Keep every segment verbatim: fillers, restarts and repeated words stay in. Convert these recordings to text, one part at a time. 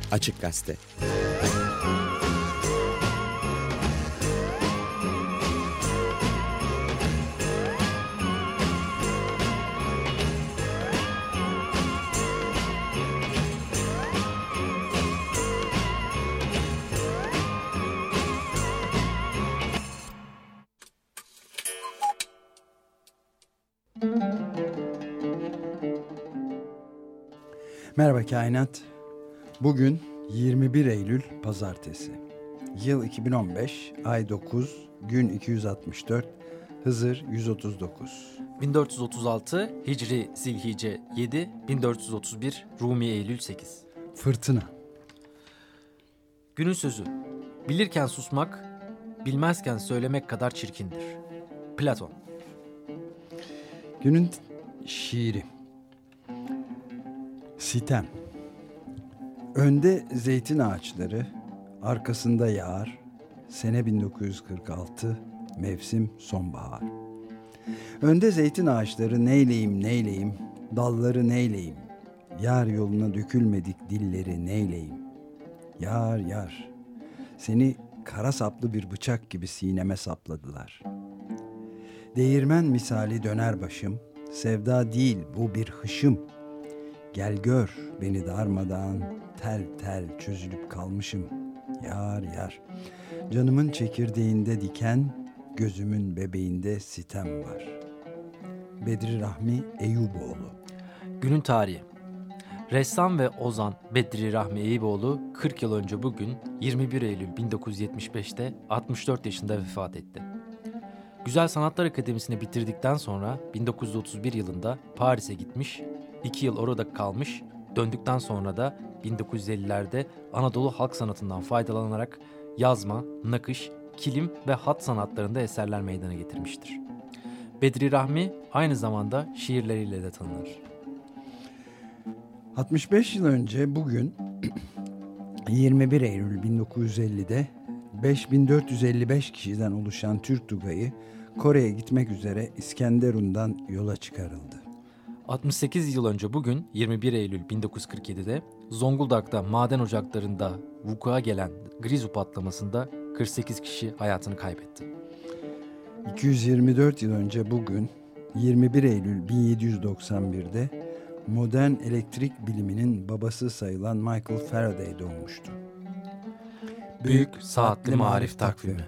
Açık Gazete. Merhaba Kainat. Bugün yirmi bir Eylül Pazartesi. Yıl iki bin on beş, ay dokuz, gün iki yüz altmış dört, Hızır yüz otuz dokuz. bin dört yüz otuz altı, Hicri Zilhice yedi, bin dört yüz otuz bir, Rumi Eylül sekiz. Fırtına. Günün sözü: bilirken susmak, bilmezken söylemek kadar çirkindir. Platon. Günün şiiri. Sitem. Önde zeytin ağaçları, arkasında yağar, sene bin dokuz yüz kırk altı, mevsim sonbahar. Önde zeytin ağaçları neyleyim neyleyim, dalları neyleyim, yar yoluna dökülmedik dilleri neyleyim. Yar yar, seni kara saplı bir bıçak gibi sineme sapladılar. Değirmen misali döner başım, sevda değil bu bir hışım. Gel gör beni darmadan, tel tel çözülüp kalmışım. Yar yar, canımın çekirdeğinde diken, gözümün bebeğinde sitem var. Bedri Rahmi Eyüboğlu. Günün tarihi. Ressam ve ozan Bedri Rahmi Eyüboğlu kırk yıl önce bugün yirmi bir Eylül bin dokuz yüz yetmiş beşte altmış dört yaşında vefat etti. Güzel Sanatlar Akademisi'ni bitirdikten sonra bin dokuz yüz otuz bir yılında Paris'e gitmiş, iki yıl orada kalmış, döndükten sonra da bin dokuz yüz ellilerde Anadolu halk sanatından faydalanarak yazma, nakış, kilim ve hat sanatlarında eserler meydana getirmiştir. Bedri Rahmi aynı zamanda şiirleriyle de tanınır. altmış beş yıl önce bugün yirmi bir Eylül bin dokuz yüz ellide beş bin dört yüz elli beş kişiden oluşan Türk Tugayı Kore'ye gitmek üzere İskenderun'dan yola çıkarıldı. altmış sekiz yıl önce bugün yirmi bir Eylül bin dokuz yüz kırk yedide Zonguldak'ta maden ocaklarında vuku'a gelen Grizu patlamasında kırk sekiz kişi hayatını kaybetti. iki yüz yirmi dört yıl önce bugün yirmi bir Eylül bin yedi yüz doksan birde modern elektrik biliminin babası sayılan Michael Faraday doğmuştu. Büyük Saatli Marif Takvimi.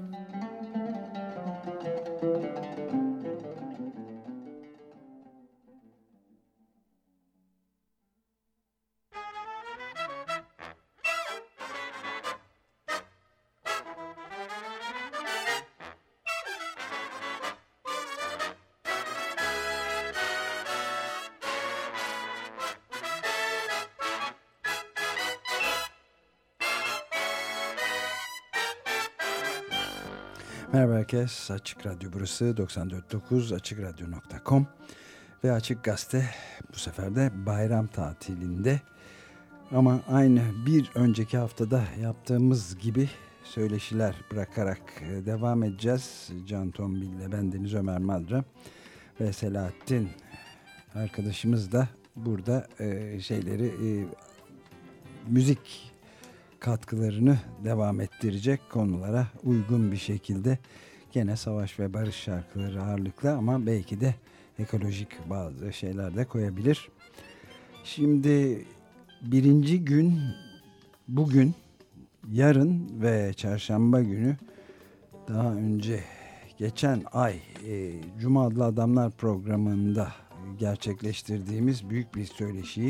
Merhaba herkes, Açık Radyo burası doksan dört nokta dokuz açık radyo nokta com ve Açık Gazete bu sefer de bayram tatilinde, ama aynı bir önceki haftada yaptığımız gibi söyleşiler bırakarak devam edeceğiz. Can Tombil ile bendeniz Ömer Madra ve Selahattin arkadaşımız da burada e, şeyleri e, müzik katkılarını devam ettirecek, konulara uygun bir şekilde gene savaş ve barış şarkıları ağırlıklı, ama belki de ekolojik bazı şeyler de koyabilir. Şimdi birinci gün bugün, yarın ve çarşamba günü, daha önce geçen ay e, Cuma Adlı Adamlar programında gerçekleştirdiğimiz büyük bir söyleşiyi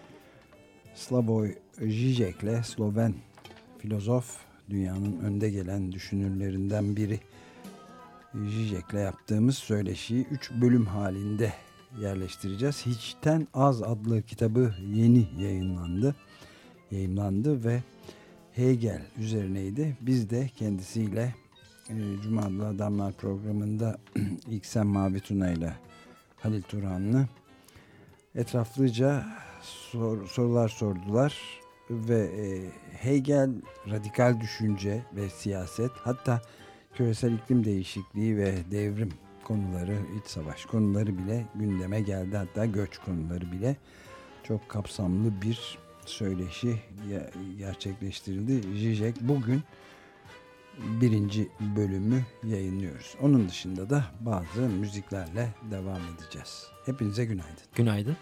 Slavoj Žižek'le, Sloven filozof, dünyanın önde gelen düşünürlerinden biri Žižek'le yaptığımız söyleşiyi üç bölüm halinde yerleştireceğiz. Hiçten Az adlı kitabı yeni yayınlandı. Yayınlandı ve Hegel üzerineydi. Biz de kendisiyle e, Cuma Adlı Adamlar programında İksen Mavi Tuna ile Halil Turhanlı etraflıca sor, sorular sordular ve e, Hegel, radikal düşünce ve siyaset, hatta küresel iklim değişikliği ve devrim konuları, iç savaş konuları bile gündeme geldi. Hatta göç konuları bile çok kapsamlı bir söyleşi gerçekleştirildi. Zizek bugün birinci bölümü yayınlıyoruz. Onun dışında da bazı müziklerle devam edeceğiz. Hepinize günaydın. Günaydın.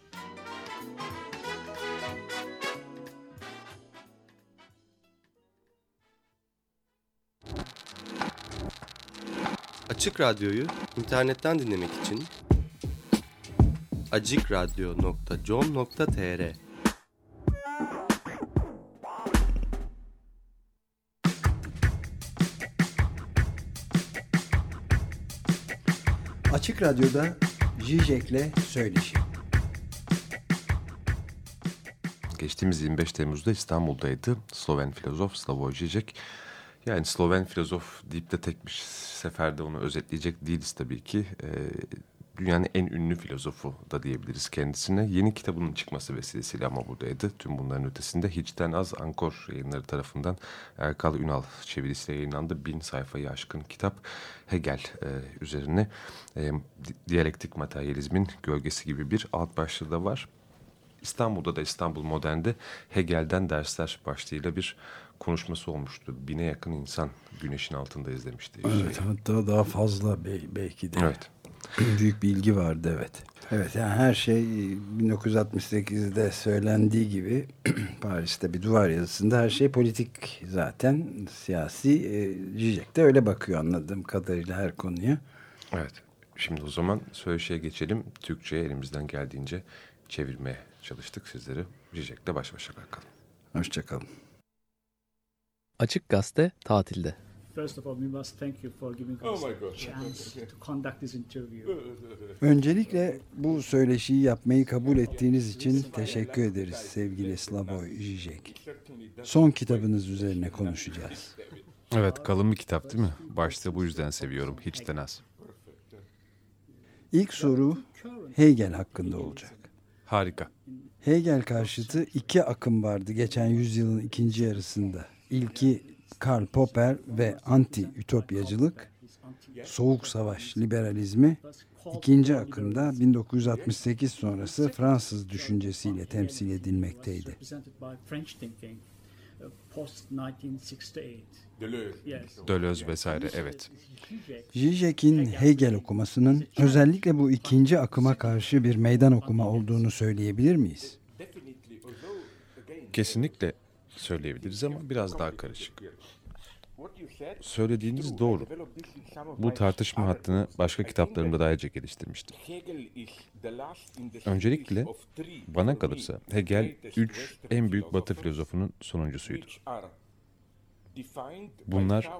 Açık Radyo'yu internetten dinlemek için acik radyo nokta com nokta tr Açık Radyo'da Zizek'le söyleşi. Geçtiğimiz yirmi beş Temmuz'da İstanbul'daydı Sloven filozof Slavoj Zizek. Yani Sloven filozof deyip de tek bir seferde onu özetleyecek değiliz tabii ki. Ee, dünyanın en ünlü filozofu da diyebiliriz kendisine. Yeni kitabının çıkması vesilesiyle ama buradaydı. Tüm bunların ötesinde Hiçten Az Ankor yayınları tarafından Erkal Ünal çevirisiyle yayınlandı. Bin sayfayı aşkın kitap Hegel e, üzerine e, diyalektik materyalizmin gölgesi gibi bir alt başlığı da var. İstanbul'da da İstanbul Modern'de Hegel'den dersler başlığıyla bir konuşması olmuştu. Bine yakın insan güneşin altında izlemişti. Evet, şey. Hatta daha fazla be- belki de. Evet. Büyük bir ilgi vardı, evet. Evet, yani her şey bin dokuz yüz altmış sekizde söylendiği gibi Paris'te bir duvar yazısında her şey politik zaten, siyasi. Zizek de öyle bakıyor anladığım kadarıyla her konuya. Evet. Şimdi o zaman söyleşiye geçelim. Türkçe'ye elimizden geldiğince çevirmeye çalıştık sizleri. Zizek'le baş başa bırakalım. Hoşçakalın. Açık Gazete tatilde. First of all, we must thank you for giving us a chance to conduct this interview. Öncelikle bu söyleşiyi yapmayı kabul ettiğiniz için teşekkür ederiz sevgili Slavoj Zizek. Son kitabınız üzerine konuşacağız. Evet, kalın bir kitap değil mi? Başta bu yüzden seviyorum. Hiçten az. İlk soru Hegel hakkında olacak. Harika. Hegel karşıtı iki akım vardı geçen yüzyılın ikinci yarısında. İlki Karl Popper ve anti-ütopyacılık, soğuk savaş liberalizmi. İkinci akımda bin dokuz yüz altmış sekiz sonrası Fransız düşüncesiyle temsil edilmekteydi. Deleuze vesaire, evet. Zizek'in Hegel okumasının özellikle bu ikinci akıma karşı bir meydan okuma olduğunu söyleyebilir miyiz? Kesinlikle söyleyebiliriz ama biraz daha karışık. Söylediğiniz doğru. Bu tartışma hattını başka kitaplarımda da ayrıca geliştirmiştim. Öncelikle bana kalırsa Hegel üç en büyük Batı filozofunun sonuncusuydu. Bunlar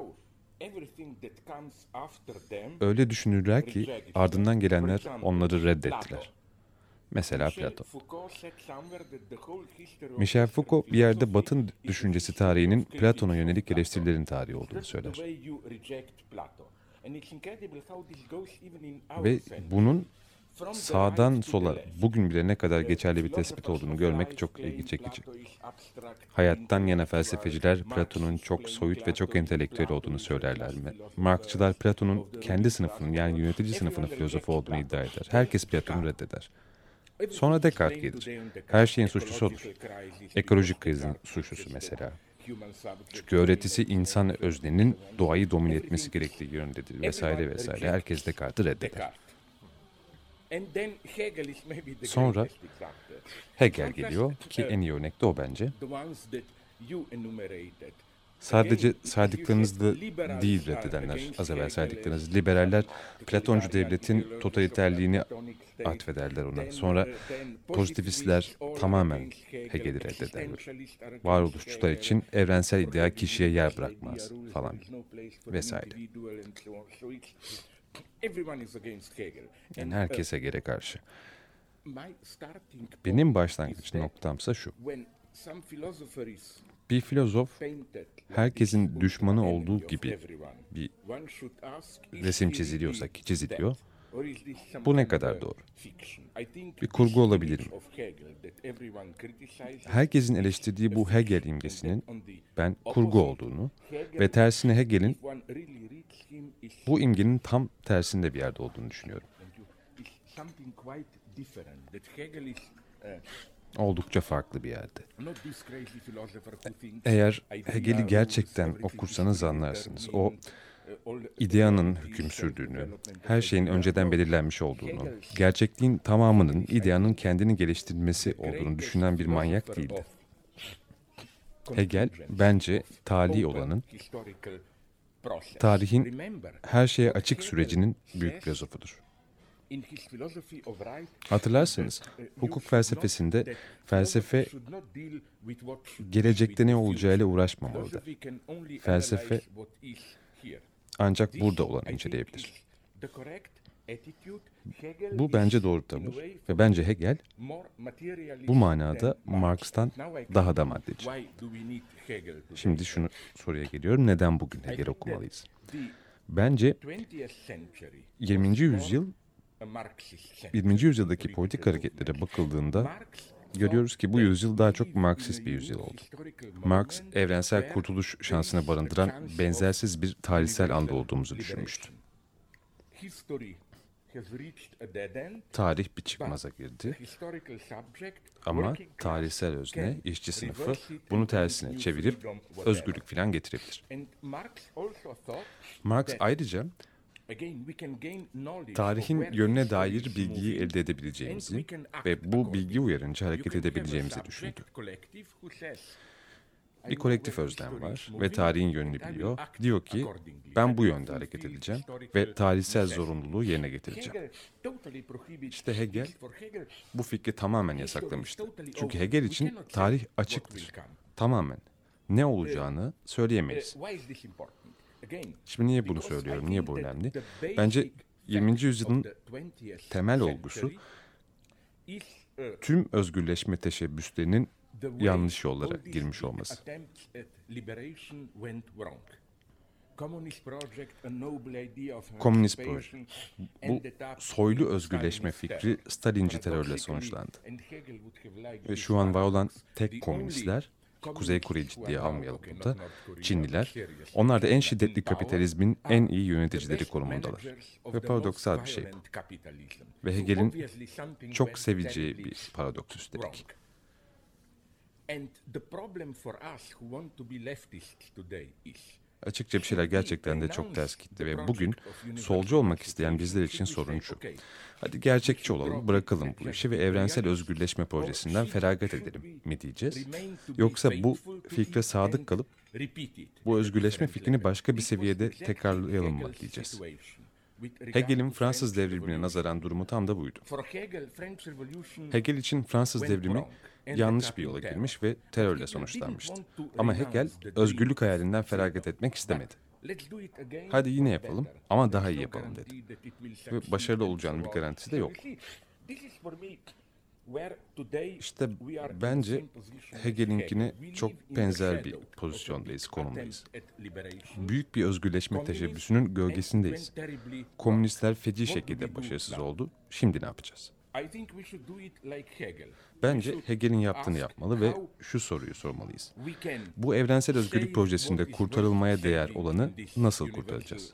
öyle düşünürler ki ardından gelenler onları reddettiler. Mesela Platon. Michel Foucault bir yerde Batı düşüncesi tarihinin Platon'a yönelik eleştirilerin tarihi olduğunu söyler. Ve bunun sağdan sola bugün bile ne kadar geçerli bir tespit olduğunu görmek çok ilgi çekici. Hayattan yana felsefeciler Platon'un çok soyut ve çok entelektüel olduğunu söylerler. Marksçılar Platon'un kendi sınıfının yani yönetici sınıfının filozofu olduğunu iddia eder. Herkes Platon'u reddeder. Sonra Descartes gelir. Her şeyin suçlusu odur. Ekolojik krizin suçlusu mesela. Çünkü öğretisi insan öznenin doğayı domine etmesi gerektiği yönündedir vesaire vesaire. Herkes Descartes'i reddeder. Sonra Hegel geliyor ki en iyi örnek de o bence. Sadece saydıklarınızda değil reddedenler, az evvel saydıklarınız liberaller Platoncu devletin totaliterliğini atfederler ona. Sonra pozitivistler tamamen Hegel'i reddederler. Varoluşçular için evrensel ideal kişiye yer bırakmaz falan vesaire. Yani herkes Hegel'e karşı. Benim başlangıç noktamsa şu. Bir filozof herkesin düşmanı olduğu gibi bir resim çiziliyorsa ki çiziliyor, bu ne kadar doğru? Bir kurgu olabilir mi? Herkesin eleştirdiği bu Hegel imgesinin ben kurgu olduğunu ve tersine Hegel'in bu imgenin tam tersinde bir yerde olduğunu düşünüyorum. oldukça farklı bir yerde. Eğer Hegel'i gerçekten okursanız anlarsınız. O, ideanın hüküm sürdüğünü, her şeyin önceden belirlenmiş olduğunu, gerçekliğin tamamının ideanın kendini geliştirmesi olduğunu düşünen bir manyak değildi. Hegel, bence tali olanın, tarihin her şeye açık sürecinin büyük filozofudur. Hatırlarsanız, hukuk felsefesinde felsefe gelecekte ne olacağıyla uğraşmamalıdır. Felsefe ancak burada olanı inceleyebilir. Bu bence doğru tavır ve bence Hegel bu manada Marx'tan daha da maddeci. Şimdi şunu soruya geliyorum. Neden bugün Hegel okumalıyız? Bence yirminci yüzyıl yirminci yüzyıldaki politik hareketlere bakıldığında görüyoruz ki bu yüzyıl daha çok Marksist bir yüzyıl oldu. Marx, evrensel kurtuluş şansını barındıran benzersiz bir tarihsel anda olduğumuzu düşünmüştü. Tarih bir çıkmaza girdi ama tarihsel özne, işçi sınıfı bunu tersine çevirip özgürlük falan getirebilir. Marx ayrıca tarihin yönüne dair bilgiyi elde edebileceğimizi ve bu bilgi uyarınca hareket edebileceğimizi düşündü. Bir kolektif özlem var ve tarihin yönünü biliyor. Diyor ki ben bu yönde hareket edeceğim ve tarihsel zorunluluğu yerine getireceğim. İşte Hegel bu fikri tamamen yasaklamıştı. Çünkü Hegel için tarih açıktır. Tamamen. Ne olacağını söyleyemeyiz. Şimdi niye bunu söylüyorum? Niye bu önemli? Bence yirminci yüzyılın temel olgusu tüm özgürleşme teşebbüslerinin yanlış yollara girmiş olması. Komünist proje. Bu soylu özgürleşme fikri Stalinci terörle sonuçlandı. Ve şu an var olan tek komünistler, Kuzey Kore'yi ciddiye almayalım burada, Çinliler, onlar da en şiddetli kapitalizmin en iyi yöneticileri konumundalar. Ve paradoksal bir şey bu. Ve Hegel'in çok seveceği bir paradoks üstelik. Açıkça bir şeyler gerçekten de çok ters gitti ve bugün solcu olmak isteyen bizler için sorun şu. Hadi gerçekçi olalım, bırakalım bu işi ve evrensel özgürleşme projesinden feragat edelim mi diyeceğiz? Yoksa bu fikre sadık kalıp bu özgürleşme fikrini başka bir seviyede tekrarlayalım mı diyeceğiz? Hegel'in Fransız devrimine nazaran durumu tam da buydu. Hegel için Fransız devrimi yanlış bir yola girmiş ve terörle sonuçlanmıştı. Ama Hegel özgürlük hayalinden feragat etmek istemedi. Hadi yine yapalım ama daha iyi yapalım dedi. Ve başarılı olacağının bir garantisi de yok. İşte bence Hegel'inkine çok benzer bir pozisyondayız, konumdayız. Büyük bir özgürleşme teşebbüsünün gölgesindeyiz. Komünistler feci şekilde başarısız oldu. Şimdi ne yapacağız? Bence Hegel'in yaptığını yapmalı ve şu soruyu sormalıyız. Bu evrensel özgürlük projesinde kurtarılmaya değer olanı nasıl kurtaracağız?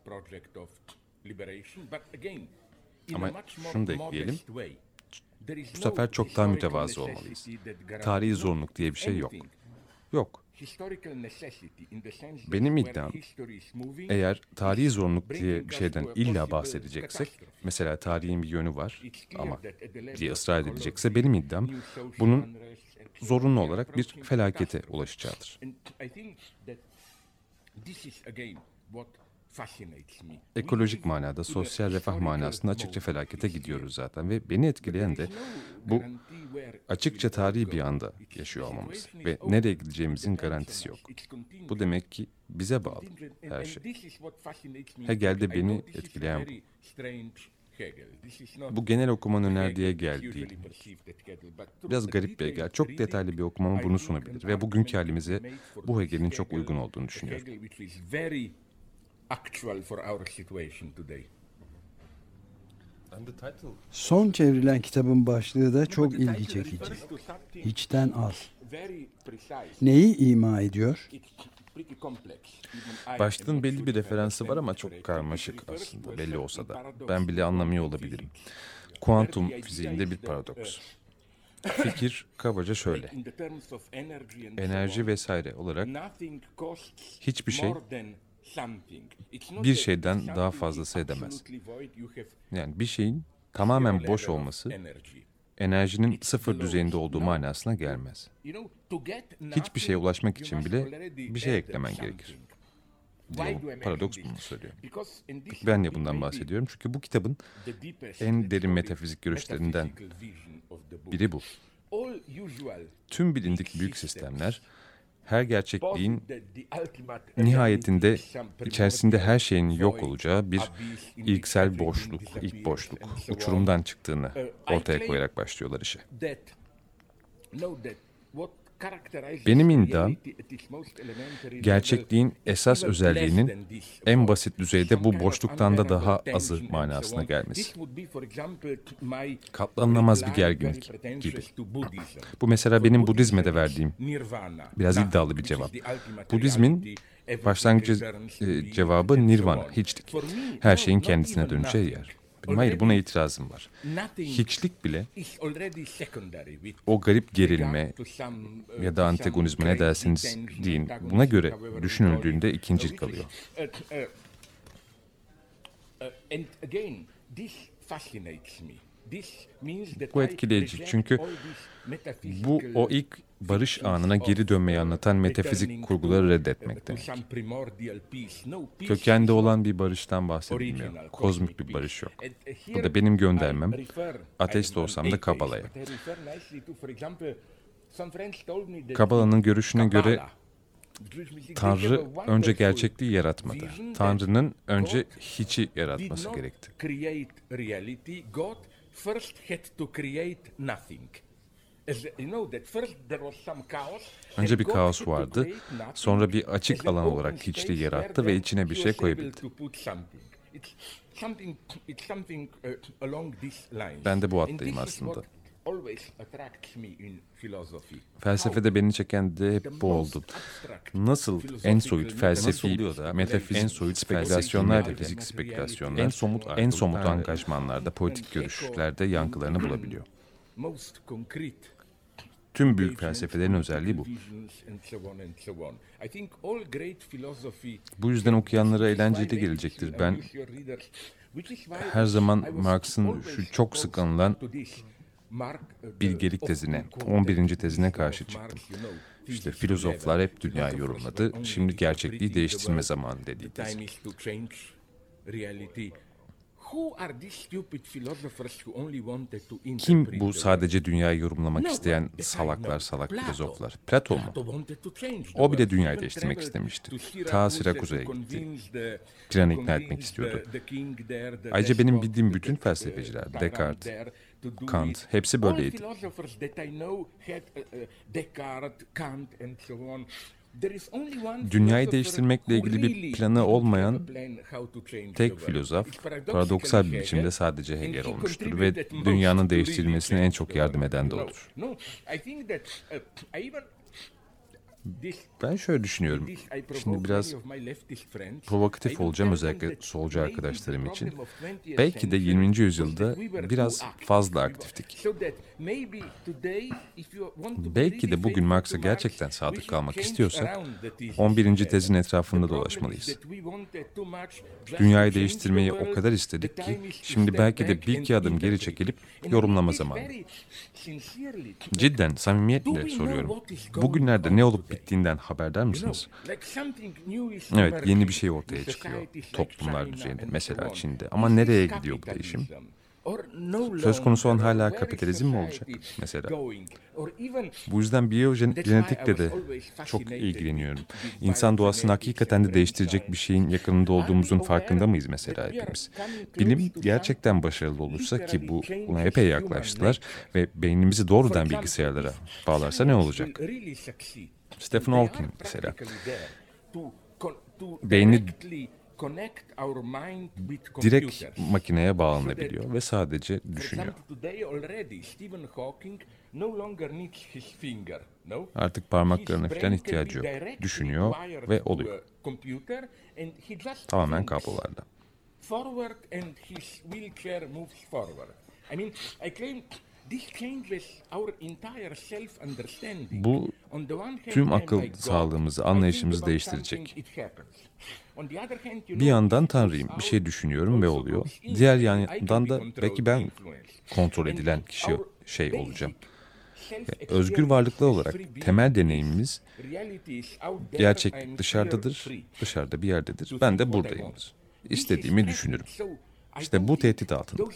Ama şunu da ekleyelim. Bu sefer çok daha mütevazı olmalıyız. Tarihi zorunluluk diye bir şey yok. Yok. Benim iddiam, eğer tarihi zorunluluk diye bir şeyden illa bahsedeceksek, mesela tarihin bir yönü var ama diye ısrar edilecekse, benim iddiam bunun zorunlu olarak bir felakete ulaşacağıdır. Ekolojik manada, sosyal refah manasında açıkça felakete gidiyoruz zaten ve beni etkileyen de bu açıkça tarihi bir anda yaşıyor olmamız ve nereye gideceğimizin garantisi yok. Bu demek ki bize bağlı her şey. Hegel'de beni etkileyen bu. Bu genel okumanın önerdiğe geldi değil. Biraz garip bir Hegel. Çok detaylı bir okumama bunu sunabilir ve bugünkü halimize bu Hegel'in çok uygun olduğunu düşünüyorum. Son çevrilen kitabın başlığı da çok ilgi çekici. Hiçten az. Neyi ima ediyor? Başlığın belli bir referansı var ama çok karmaşık aslında, belli olsa da. Ben bile anlamıyor olabilirim. Kuantum fiziğinde bir paradoks. Fikir kabaca şöyle. Enerji vesaire olarak hiçbir şey bir şeyden daha fazlası edemez. Yani bir şeyin tamamen boş olması enerjinin sıfır düzeyinde olduğu manasına gelmez. Hiçbir şeye ulaşmak için bile bir şey eklemen gerekir. Diyalog paradoks bunu söylüyor. Ben niye bundan bahsediyorum? Çünkü bu kitabın en derin metafizik görüşlerinden biri bu. Tüm bilindik büyük sistemler, her gerçekliğin nihayetinde içerisinde her şeyin yok olacağı bir ilksel boşluk, ilk boşluk, uçurumdan çıktığını ortaya koyarak başlıyorlar işe. Benim iddiam, gerçekliğin esas özelliğinin en basit düzeyde bu boşluktan da daha azı manasına gelmesi. Katlanılamaz bir gerginlik gibi. Bu mesela benim Budizm'e de verdiğim biraz iddialı bir cevap. Budizmin başlangıç e, cevabı nirvana, hiçlik. Her şeyin kendisine döneceği yer. Benim hayır buna itirazım var. Hiçlik bile o garip gerilme ya da antagonizme ne derseniz deyin buna göre düşünüldüğünde ikincil kalıyor. Bu etkileyici çünkü bu o ilk barış anına geri dönmeyi anlatan metafizik kurguları reddetmek demek. Kökende olan bir barıştan bahsedilmiyor. Kozmik bir barış yok. Bu da benim göndermem. Ateist olsam da Kabala'ya. Kabala'nın görüşüne göre Tanrı önce gerçekliği yaratmadı. Tanrı'nın önce hiçi yaratması gerekti. Önce bir kaos vardı, sonra bir açık alan olarak hiçliği yarattı ve içine bir şey koyabildi. Ben de bu hattayım aslında. Felsefede beni çeken de hep bu oldu. Nasıl en soyut felsefi, metafizik, en soyut spekülasyonlar, fizik spekülasyonlar, en somut, en somut angajmanlarda, politik görüşlerde yankılarını bulabiliyor. Tüm büyük felsefelerin özelliği bu. Bu yüzden okuyanlara eğlenceli gelecektir. Ben her zaman Marx'ın şu çok sık anılan bilgelik tezine, on birinci tezine karşı çıktım. İşte filozoflar hep dünyayı yorumladı, şimdi gerçekliği değiştirme zamanı dediği tez. Kim bu sadece dünyayı yorumlamak isteyen salaklar salak filozoflar? Platon mu? O bile dünyayı değiştirmek istemişti. Ta Sirakuza'ya gitti. Planı ikna etmek istiyordu. Ayrıca benim bildiğim bütün felsefeciler, Descartes, Kant, hepsi böyleydi. Dünyayı değiştirmekle ilgili bir planı olmayan tek filozof, paradoksal bir biçimde sadece Hegel olmuştur ve dünyanın değiştirilmesine en çok yardım eden de odur. Ben şöyle düşünüyorum. Şimdi biraz provokatif olacağım özellikle solcu arkadaşlarım için. Belki de yirminci yüzyılda biraz fazla aktiftik. Belki de bugün Marx'a gerçekten sadık kalmak istiyorsak on birinci tezin etrafında dolaşmalıyız. Dünyayı değiştirmeyi o kadar istedik ki şimdi belki de bir iki adım geri çekilip yorumlama zamanı. Cidden samimiyetle soruyorum. Bugünlerde ne olup bittiğinden haberdar mısınız? Evet, yeni bir şey ortaya çıkıyor. Toplumlar düzeyinde, mesela Çin'de. Ama nereye gidiyor bu değişim? Söz konusu olan hala kapitalizm mi olacak mesela? Bu yüzden biyogenetikle de çok ilgileniyorum. İnsan doğasını hakikaten de değiştirecek bir şeyin yakınında olduğumuzun farkında mıyız mesela hepimiz? Bilim gerçekten başarılı olursa ki bu buna epey yaklaştılar ve beynimizi doğrudan bilgisayarlara bağlarsa ne olacak? Stephen Hawking mesela. Beyni direkt makineye bağlanabiliyor ve sadece düşünüyor. Artık parmaklarına falan ihtiyacı yok. Düşünüyor ve oluyor. Tamamen kablolarla. Bu tüm akıl sağlığımızı, anlayışımızı değiştirecek. Bir yandan Tanrıyım, bir şey düşünüyorum ve oluyor. Diğer yandan da belki ben kontrol edilen kişi şey olacağım. Özgür varlıklar olarak temel deneyimimiz gerçeklik dışarıdadır, dışarıda bir yerdedir. Ben de buradayım. İstediğimi düşünürüm. İşte bu tehdit altında.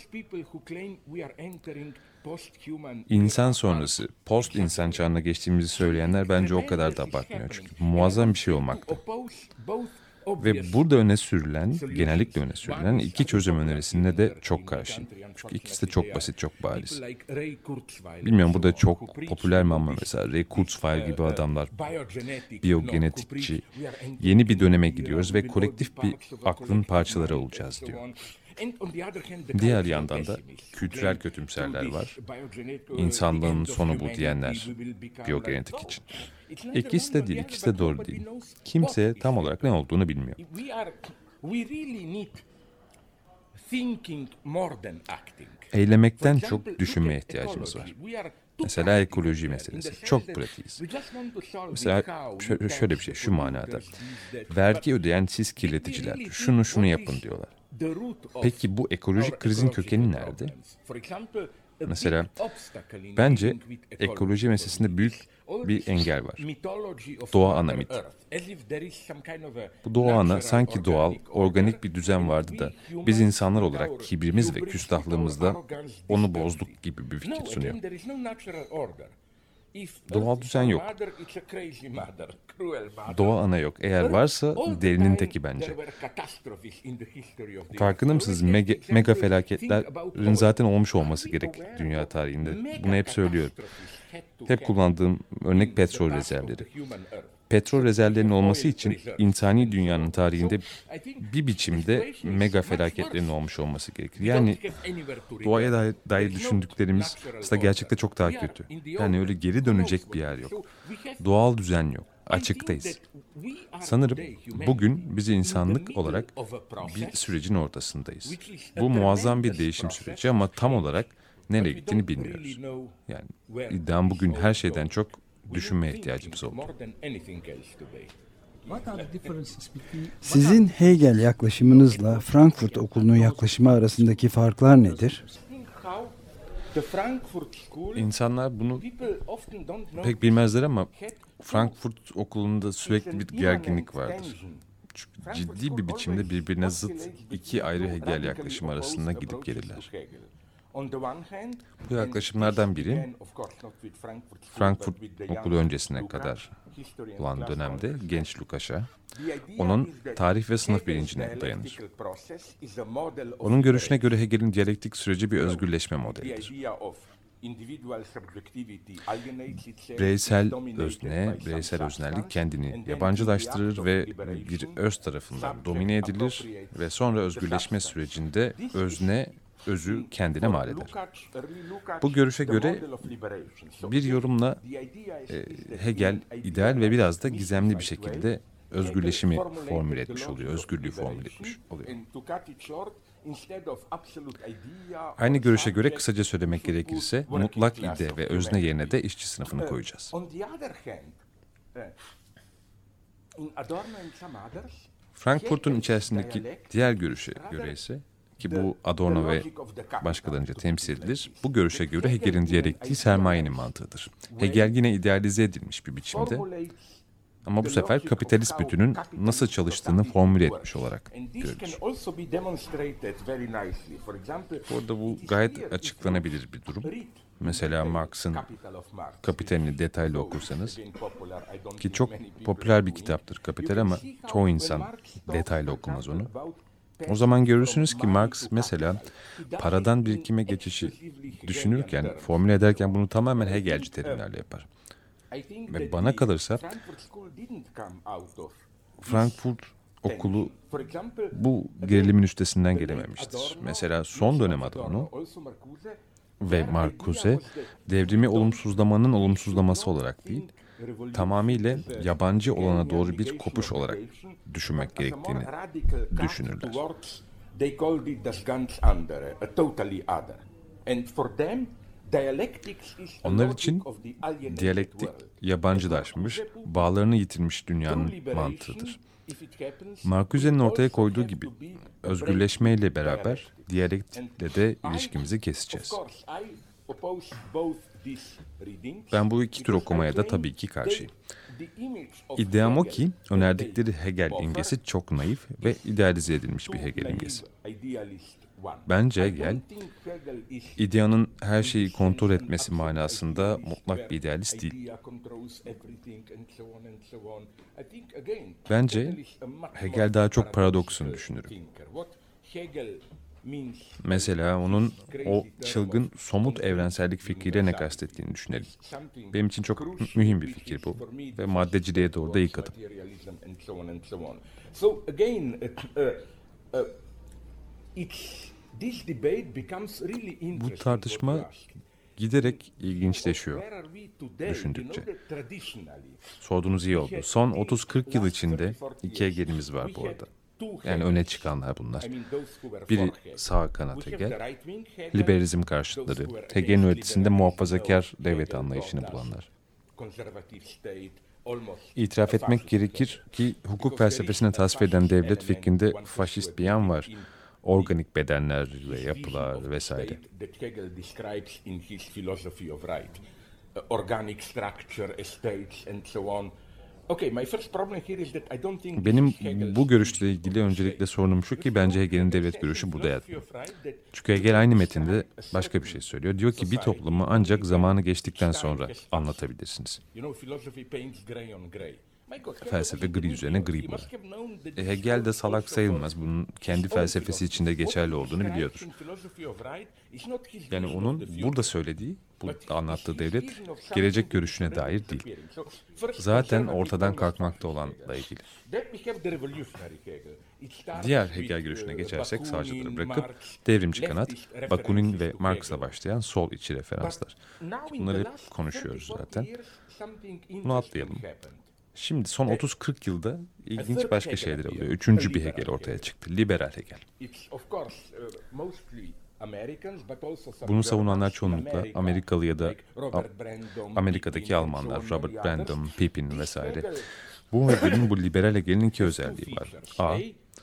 İnsan sonrası, post insan çağına geçtiğimizi söyleyenler bence o kadar da abartmıyor. Çünkü muazzam bir şey olmakta. Ve burada öne sürülen, genellikle öne sürülen iki çözüm önerisine de çok karşıyım. Çünkü ikisi de çok basit, çok bariz. Bilmiyorum burada çok popüler mi ama mesela Ray Kurzweil gibi adamlar, biyogenetikçi, yeni bir döneme giriyoruz ve kolektif bir aklın parçaları olacağız diyor. Diğer yandan da kültürel kötümserler var. İnsanlığın sonu bu diyenler biyogenetik için. İkisi de değil, ikisi de doğru değil. Kimse tam olarak ne olduğunu bilmiyor. Eylemekten çok düşünmeye ihtiyacımız var. Mesela ekoloji meselesi. Çok pratiğiz. Mesela şöyle bir şey, şu manada. Vergi ödeyen siz kirleticiler, şunu şunu yapın diyorlar. Peki bu ekolojik krizin kökeni nerede? Mesela bence ekoloji meselesinde büyük bir engel var. Doğa ana mit. Bu doğa ana sanki doğal, organik bir düzen vardı da biz insanlar olarak kibrimiz ve küstahlığımızla onu bozduk gibi bir fikir sunuyor. Doğal düzen yok. Doğa ana yok. Eğer varsa delinin teki bence. Farkında mısınız? Mega, mega felaketlerin zaten olmuş olması gerek dünya tarihinde. Bunu hep söylüyorum. Hep kullandığım örnek petrol rezervleri. Petrol rezervlerinin olması için insani dünyanın tarihinde bir biçimde mega felaketlerin olmuş olması gerekir. Yani doğaya dair, dair düşündüklerimiz aslında gerçekten çok daha kötü. Yani öyle geri dönecek bir yer yok. Doğal düzen yok. Açıktayız. Sanırım bugün biz insanlık olarak bir sürecin ortasındayız. Bu muazzam bir değişim süreci ama tam olarak nereye gittiğini bilmiyoruz. Yani iddiam bugün her şeyden çok düşünmeye ihtiyacımız oldu. Sizin Hegel yaklaşımınızla Frankfurt Okulu'nun yaklaşımı arasındaki farklar nedir? İnsanlar bunu pek bilmezler ama Frankfurt Okulu'nda sürekli bir gerginlik vardır. Çünkü ciddi bir biçimde birbirine zıt iki ayrı Hegel yaklaşımı arasında gidip gelirler. Bu yaklaşımlardan biri Frankfurt Okulu öncesine kadar olan dönemde genç Lukas'a, onun tarih ve sınıf bilincine dayanır. Onun görüşüne göre Hegel'in diyalektik süreci bir özgürleşme modelidir. Bireysel özne, bireysel öznellik kendini yabancılaştırır ve bir öz tarafından domine edilir ve sonra özgürleşme sürecinde özne özü kendine mal eder. Bu görüşe göre bir yorumla e, Hegel ideal ve biraz da gizemli bir şekilde özgürleşimi formüle etmiş oluyor, özgürlüğü formüle etmiş oluyor. Aynı görüşe göre kısaca söylemek gerekirse mutlak ide ve özne yerine de işçi sınıfını koyacağız. Frankfurt'un içerisindeki diğer görüşe göre ise ki bu Adorno ve başkalarınca temsil edilir. Bu görüşe göre Hegel'in diyalektiği sermayenin mantığıdır. Hegel yine idealize edilmiş bir biçimde ama bu sefer kapitalist bütünün nasıl çalıştığını formüle etmiş olarak görülür. Burada bu gayet açıklanabilir bir durum. Mesela Marx'ın Kapitalini detaylı okursanız, ki çok popüler bir kitaptır Kapital ama çoğu insan detaylı okumaz onu. O zaman görürsünüz ki Marx mesela paradan birikime geçişi düşünürken, formüle ederken bunu tamamen Hegelci terimlerle yapar. Ve bana kalırsa Frankfurt Okulu bu gerilimin üstesinden gelememiştir. Mesela son dönem Adorno ve Marcuse devrimi olumsuzlamanın olumsuzlaması olarak değil, tamamıyla yabancı olana doğru bir kopuş olarak düşünmek gerektiğini düşünürler. Onlar için diyalektik yabancılaşmış, bağlarını yitirmiş dünyanın mantığıdır. Marcuse'nin ortaya koyduğu gibi özgürleşmeyle beraber diyalektikle de ilişkimizi keseceğiz. Ben bu iki tür okumaya da tabii ki karşıyım. İddiam o ki önerdikleri Hegel imgesi çok naif ve idealize edilmiş bir Hegel imgesi. Bence Hegel, ideanın her şeyi kontrol etmesi manasında mutlak bir idealist değil. Bence Hegel daha çok paradoksunu düşünürüm. Mesela onun o çılgın somut evrensellik fikriyle ne kastettiğini düşünelim. Benim için çok mühim bir fikir bu ve maddeciliğe doğru da ilk adım. Bu tartışma giderek ilginçleşiyor düşündükçe. Sorduğunuz iyi oldu. Son otuz kırk yıl içinde iki Hegel'imiz var bu arada. Yani öne çıkanlar bunlar. Biri sağ kanat Hegel, liberalizm karşıtları, Hegel'in öğretisinde muhafazakar devlet anlayışını bulanlar. İtiraf etmek gerekir ki hukuk felsefesine tasvir eden devlet fikrinde faşist bir yan var. Organik bedenler ve yapılar vesaire. Benim bu görüşle ilgili öncelikle sorunum şu ki bence Hegel'in devlet görüşü burada yatmıyor. Çünkü Hegel aynı metinde başka bir şey söylüyor. Diyor ki bir toplumu ancak zamanı geçtikten sonra anlatabilirsiniz. Felsefe gri üzerine gri boya. E, Hegel de salak sayılmaz. Bunun kendi felsefesi içinde geçerli olduğunu biliyordur. Yani onun burada söylediği, bu anlattığı devlet, gelecek görüşüne dair değil. Zaten ortadan kalkmakta olanla ilgili. Diğer Hegel görüşüne geçersek sağcıları bırakıp devrimci kanat, Bakunin ve Marx'la başlayan sol içi referanslar. Bunları hep konuşuyoruz zaten. Bunu atlayalım. Şimdi son otuz kırk yılda ilginç başka şeyler oluyor. Üçüncü bir Hegel ortaya çıktı. Liberal Hegel. Bunu savunanlar çoğunlukla Amerikalı ya da Amerika'daki Almanlar, Robert Brandom, Pippin vesaire. Bu Hegel'in, bu liberal Hegel'in iki özelliği var. A.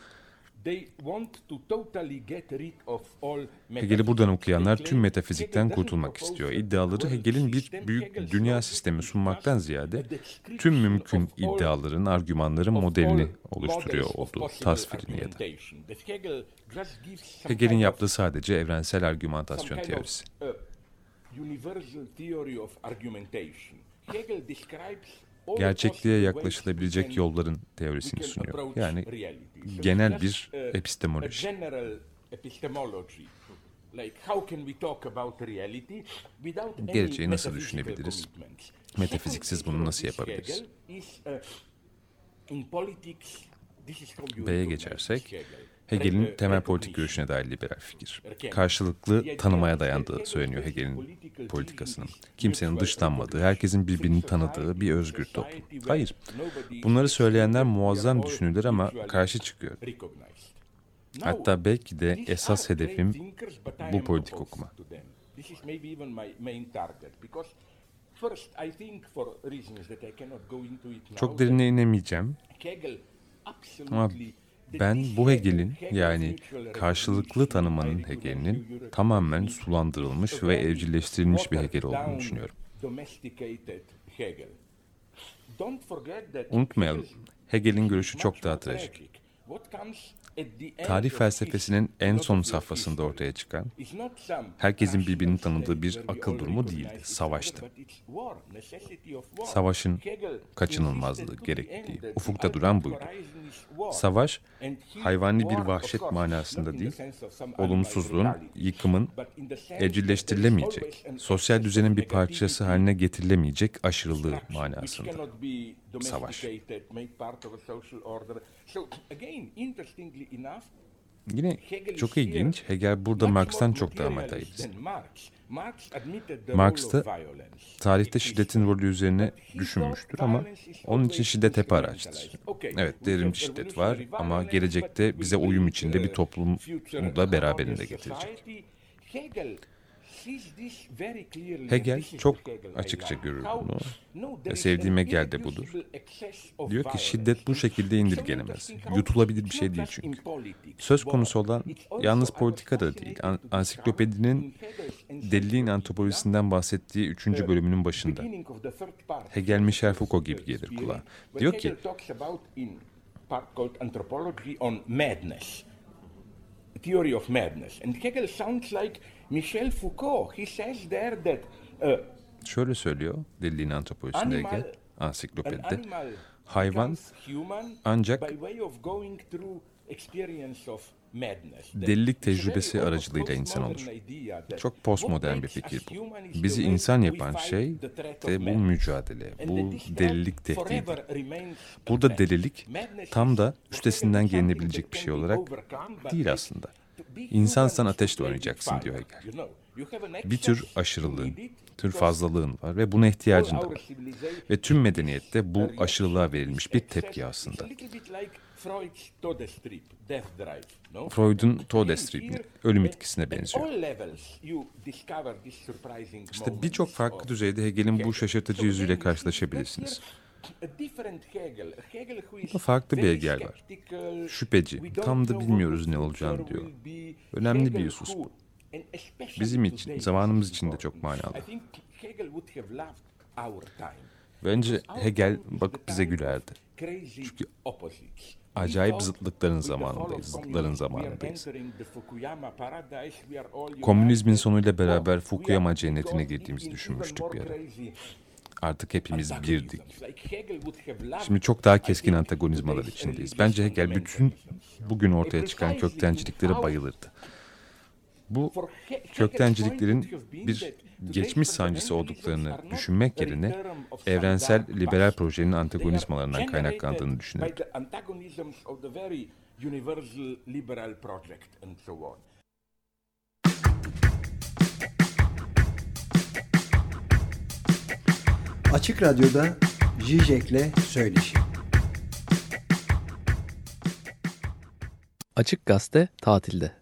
Hegel'i buradan okuyanlar tüm metafizikten kurtulmak istiyor. İddiaları Hegel'in bir büyük dünya sistemi sunmaktan ziyade tüm mümkün iddiaların, argümanların modelini oluşturuyor olduğu tasvirini ya da. Hegel'in yaptığı sadece evrensel argümantasyon teorisi. Gerçekliğe yaklaşılabilecek yolların teorisini sunuyor. Yani genel bir epistemoloji. Gerçeği nasıl düşünebiliriz? Metafiziksiz bunu nasıl yapabiliriz? B'ye geçersek, Hegel'in temel politik görüşüne dair liberal fikir. Karşılıklı tanımaya dayandığı söyleniyor Hegel'in politikasının. Kimsenin dışlanmadığı, herkesin birbirini tanıdığı bir özgür toplum. Hayır, bunları söyleyenler muazzam düşünürler ama karşı çıkıyor. Hatta belki de esas hedefim bu politik okuma. Çok derine inemeyeceğim ama ben bu Hegel'in, yani karşılıklı tanımanın Hegel'inin tamamen sulandırılmış ve evcilleştirilmiş bir Hegel olduğunu düşünüyorum. Unutmayalım, Hegel'in görüşü çok daha trajik. Tarih felsefesinin en son safhasında ortaya çıkan, herkesin birbirini tanıdığı bir akıl durumu değildi, savaştı. Savaşın kaçınılmazlığı, gerekliliği, ufukta duran buydu. Savaş, hayvani bir vahşet manasında değil, olumsuzluğun, yıkımın evcilleştirilemeyecek, sosyal düzenin bir parçası haline getirilemeyecek aşırılığı manasında. Savaş. Yine çok ilginç, Hegel burada Marx'tan çok daha materyalist. Marx da tarihte şiddetin rolü üzerine düşünmüştür ama onun için şiddet hep araçtır. Evet, devrimci şiddet var ama gelecekte bize uyum içinde bir toplumu da beraberinde getirecek. Hegel çok açıkça görür bunu. Sevdiğim Hegel de budur. Diyor ki şiddet bu şekilde indirgenemez. Yutulabilir bir şey değil çünkü. Söz konusu olan yalnız politika da değil. An- ansiklopedinin deliliğin antropolojisinden bahsettiği üçüncü bölümünün başında. Hegel Michel Foucault gibi gelir kulağa. Diyor ki theory of madness. And Hegel sounds like Michel Foucault. He says there that uh, şöyle söylüyor deliliğin antropolojisinde Hegel ansiklopedide. Hayvan ancak delilik tecrübesi aracılığıyla insan olur. Çok postmodern bir fikir bu. Bizi insan yapan şey de bu mücadele, bu delilik tehdidi. Burada delilik tam da üstesinden gelinebilecek bir şey olarak değil aslında. İnsansan ateşle oynayacaksın diyor Hegel. Bir tür aşırılığın, tür fazlalığın var ve buna ihtiyacın da var. Ve tüm medeniyette bu aşırılığa verilmiş bir tepki aslında. Freud'un Todestrieb'in ölüm etkisine benziyor. İşte birçok farklı düzeyde Hegel'in bu şaşırtıcı yüzüyle karşılaşabilirsiniz. Burada farklı bir Hegel var. Şüpheci, tam da bilmiyoruz ne olacağını diyor. Önemli bir husus bu. Bizim için, zamanımız için de çok manalı. Bence Hegel bakıp bize gülerdi. Çünkü acayip zıtlıkların zamanındayız, zıtların zamanındayız. Komünizmin sonuyla beraber Fukuyama cennetine girdiğimizi düşünmüştük bir ara. Artık hepimiz birdik. Şimdi çok daha keskin antagonizmalar içindeyiz. Bence Hegel bütün bugün ortaya çıkan köktenciliklere bayılırdı. Bu köktenciliklerin bir geçmiş sancısı olduklarını düşünmek yerine evrensel liberal projenin antagonizmalarından kaynaklandığını düşünürdü. Açık Radyo'da Zizek'le Söyleşi. Açık Gazete tatilde.